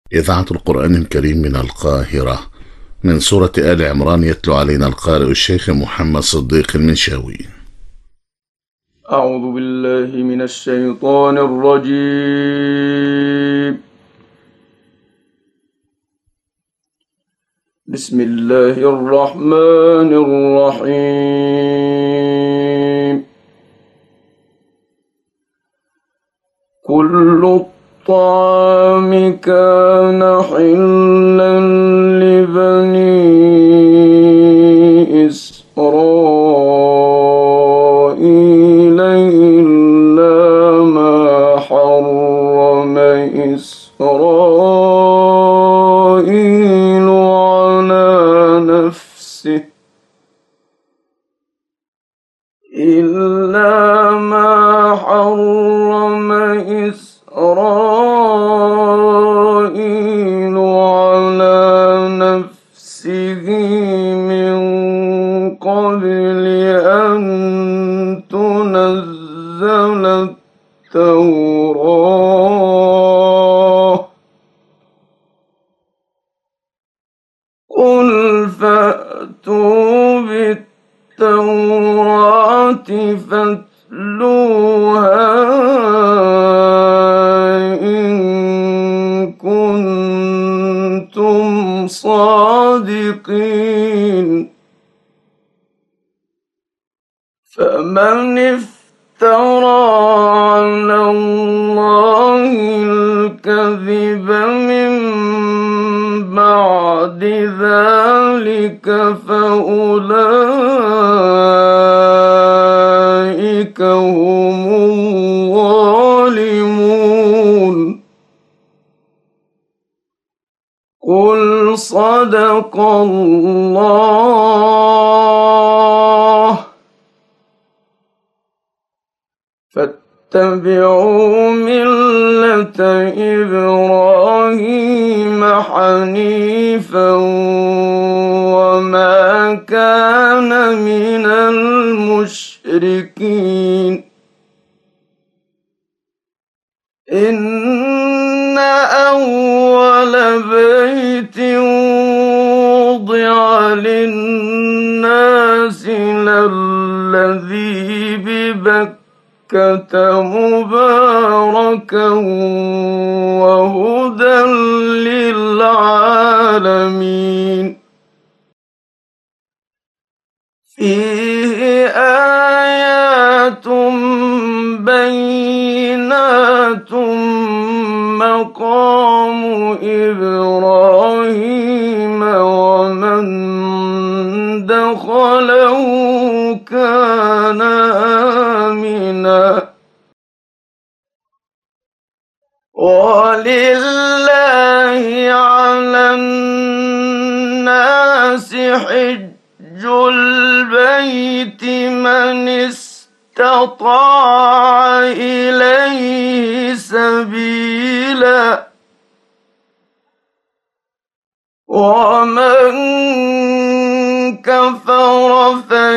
إذاعة القرآن الكريم من القاهرة، من سورة آل عمران، يتلو علينا القارئ الشيخ محمد صديق المنشاوي. أعوذ بالله من الشيطان الرجيم. بسم الله الرحمن الرحيم. كل الطعام كان حلا لبني إسرائيل إلا ما حرم إسرائيل على نفسه من قبل أن تنزل التوراة. قل فأتوا بالتوراة فاتلوها إن كنتم صادقين. فمن افترى على الله الكذب من بعد ذلك فأولئك هم الظالمون. قل صدق الله. فاتبعوا ملة إبراهيم حنيفا وما كان من المشركين. إن أول بيت وضع للناس للذي ببكة مباركا وهدى للعالمين. فيه آيات بينات مقام إبراهيم ومن دخله كان آمنا. ولله على الناس حج البيت من استطاع إليه سبيلا ومن كفر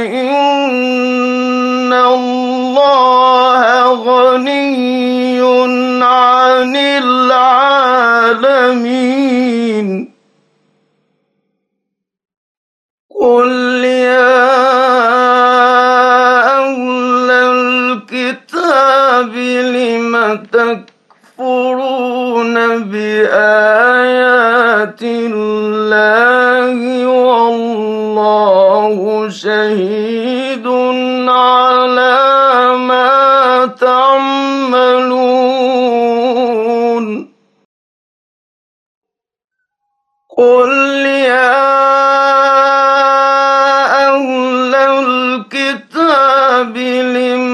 فإن الله غني عن العالمين. قل يا أهل الكتاب لم تكفرون بآيات الله والله شهيد على ما تعملون. قل يا أهل الكتاب لم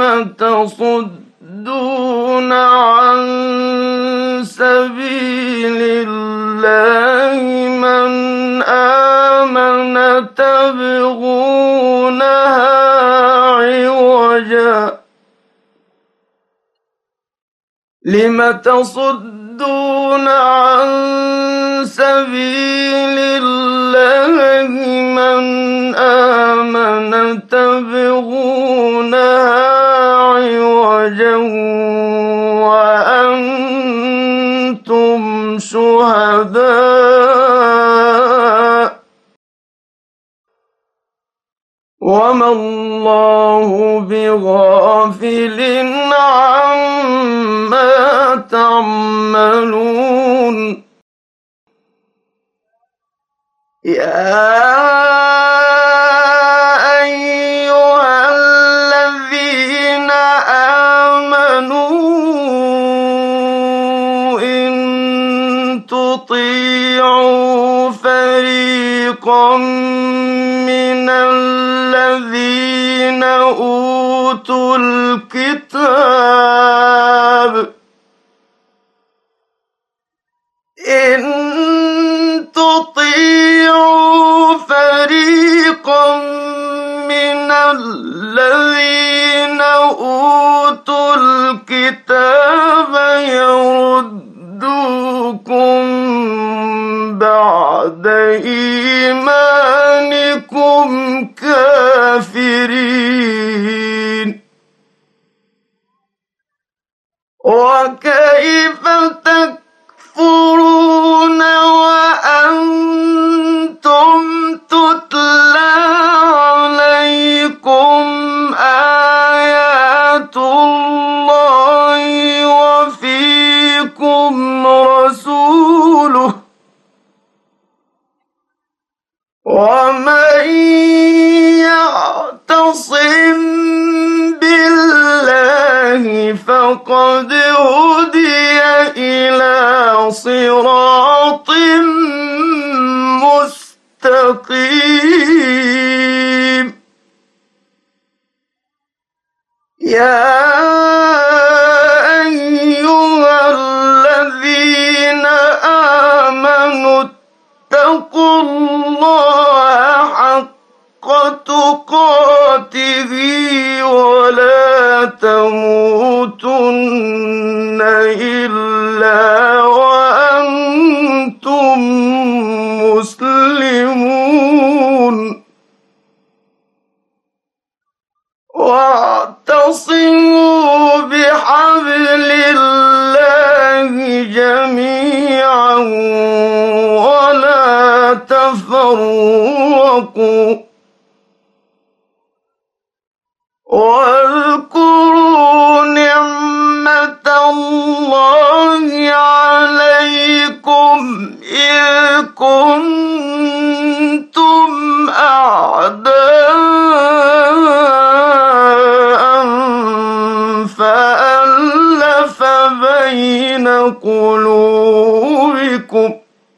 تصدون عن سبيل الله من آمن تبغونها عوجا لم تصدون عن سبيل الله من آمن تبغونها عوجا وأنتم شهداء شهداء وما الله بغافل عما تعملون يا أيها الذين آمنوا إن تطيعوا فريقا من الذين أوتوا الكتاب إن تطيعوا فريقا من الذين أوتوا الكتاب يردوكم بعد إيمانكم كافرين وكيف تكفرون وأنتم تتلى عليكم آيات الله وفيكم رسوله ومن يعتصم بالله فقد هدي إلى صراط مستقيم يا أيها الذين آمنوا اتقوا الله حق تقاته ولا تموتن إلا وأنتم مسلمون واعتصموا بحبل الله جميعا ولا تفرقوا واذكروا نعمة الله عليكم إذ كنتم أعداء فألف بين قلوبكم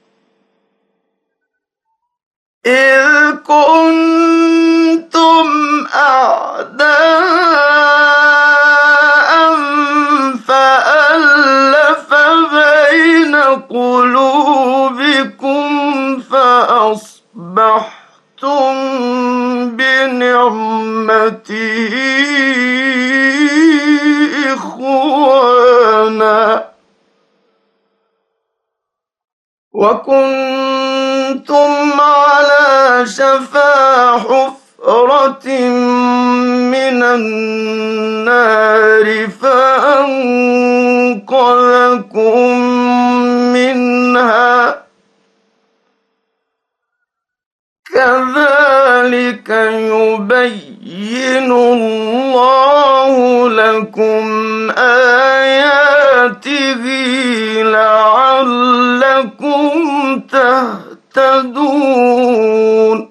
إذ كنتم أعداء فألف بين قلوبكم فأصبحتم بنعمته إخوانا وكنتم على شفا حفرة من النار فأنقذكم منها كذلك يبين الله لكم آياته لعلكم تهتدون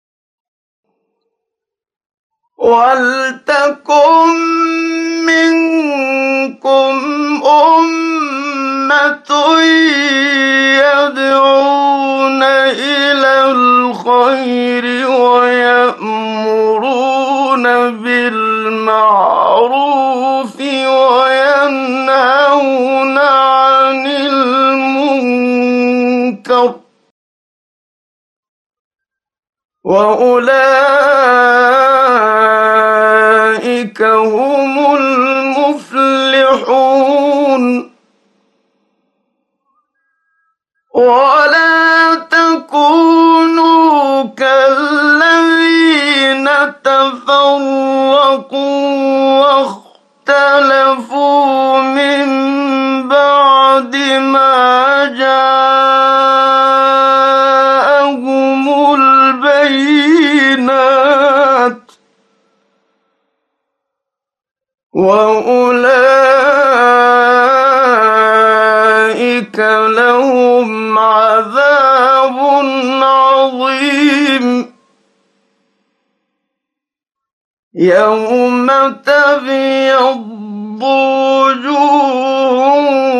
ولتكن منكم أمة يدعون إلى الخير ويأمرون بالمعروف وينهون عن المنكر وأولئك هم المفلحون ولا تكونوا كالذين تفرقوا واختلفوا من بعد ما جاءهم وأولئك لهم عذاب عظيم يوم تبيض وجوه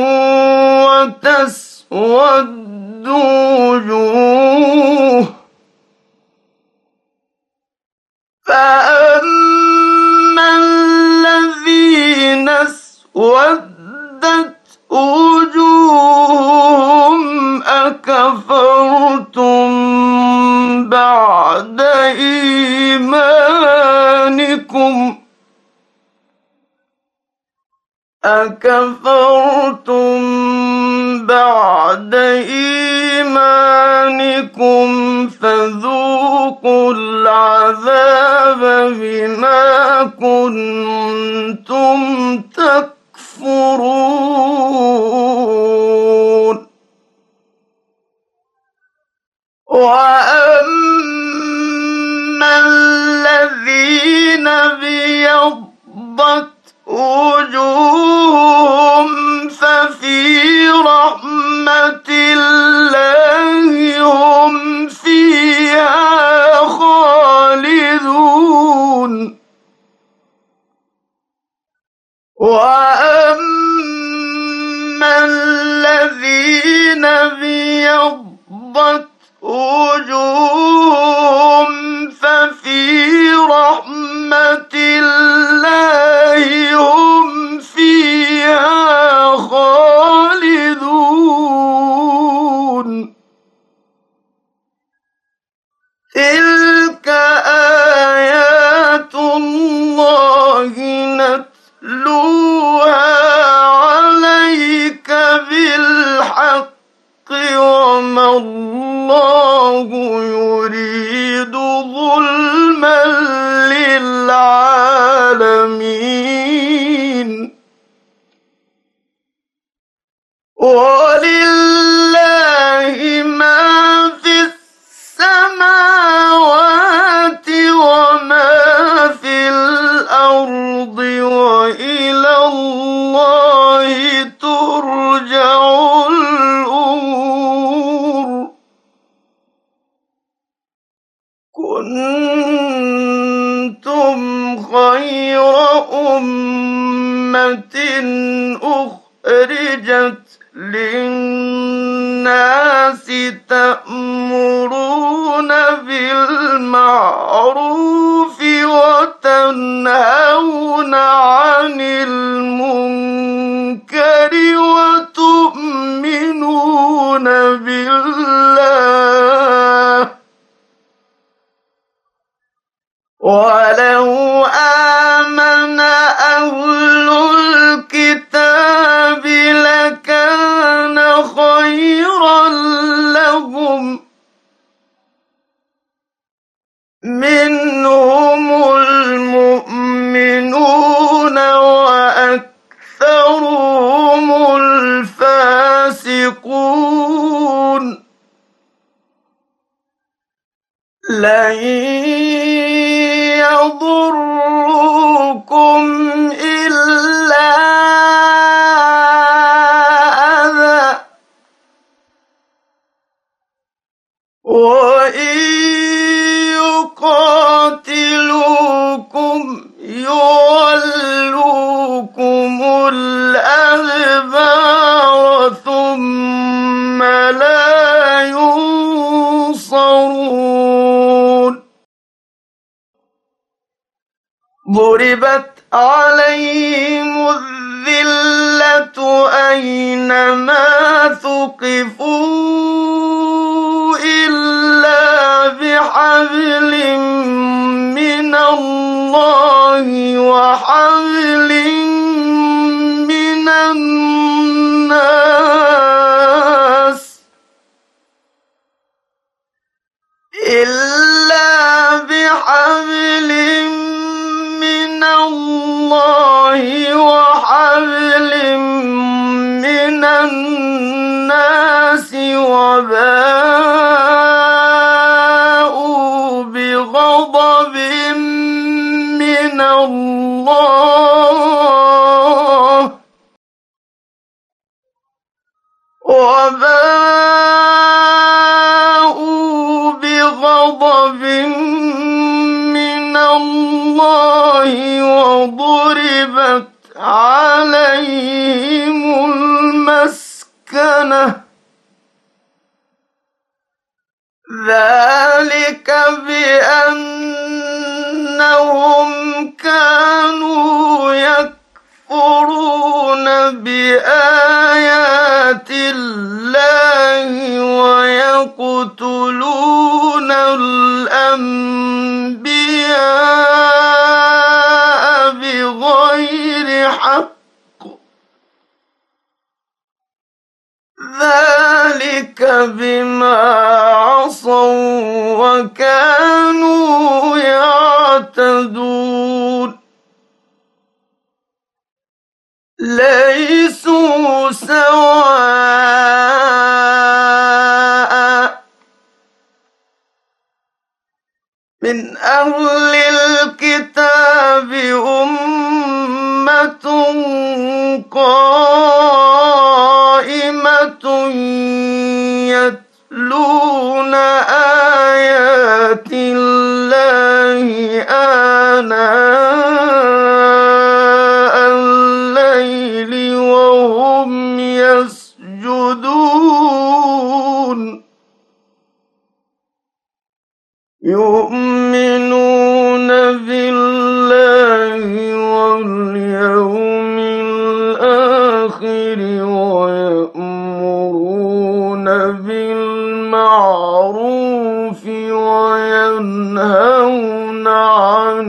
وتسود وجوه فأما الذين اسودت وجوههم أكفرتم بعد إيمانكم فذوقوا العذاب بما كنتم تكفرون وأما الذين ابيضت وجوههم ففي رحمة الله هم فيها خالدون وأما الذين ابيضت وجوههم ففي رحمة الله هم فيها خالدون تلك آيات الله نتلوها عليك بالحق وما الله يريد ظلما للعالمين ولله ما في السماوات وما في الأرض وإلى الله ترجع الأمور كنتم خير أمة أخرجت للناس تأمرون بالمعروف وتنهون عن المنكر وتؤمنون بالله ولو آمن أهل الكتاب لكان خيرا لهم منهم المؤمنون وأكثرهم الفاسقون لن يضروكم إلا أذى وإن يقاتلوكم يولوكم الأدبار ثم لا ينصرون ضربت عليهم الذلة أينما ثقفوا إلا بحبل من الله وحبل من الناس إلا بحبل من الله وحبل من الناس وباءوا بغضب من الله ذلك بأنهم كانوا يكفرون بآيات الله ويقتلون الأنبياء بغير حق، ذلك بما عصوا وكانوا يعتدون. ليسوا سواء من أهل الكتاب أمة قائمة يتلون آيات الله آناء الليل وهم يسجدون، يؤمنون بالله واليوم الآخر ويأمرون بالمعروف وينهون عن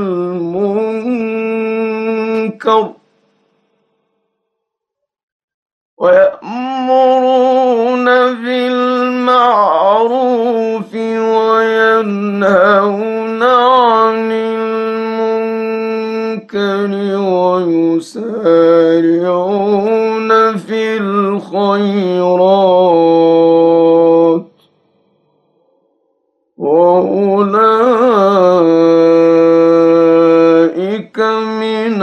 المنكر ويسارعون في الخيرات وأولئك من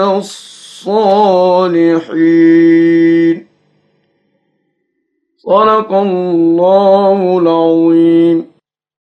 الصالحين. صدق الله العظيم.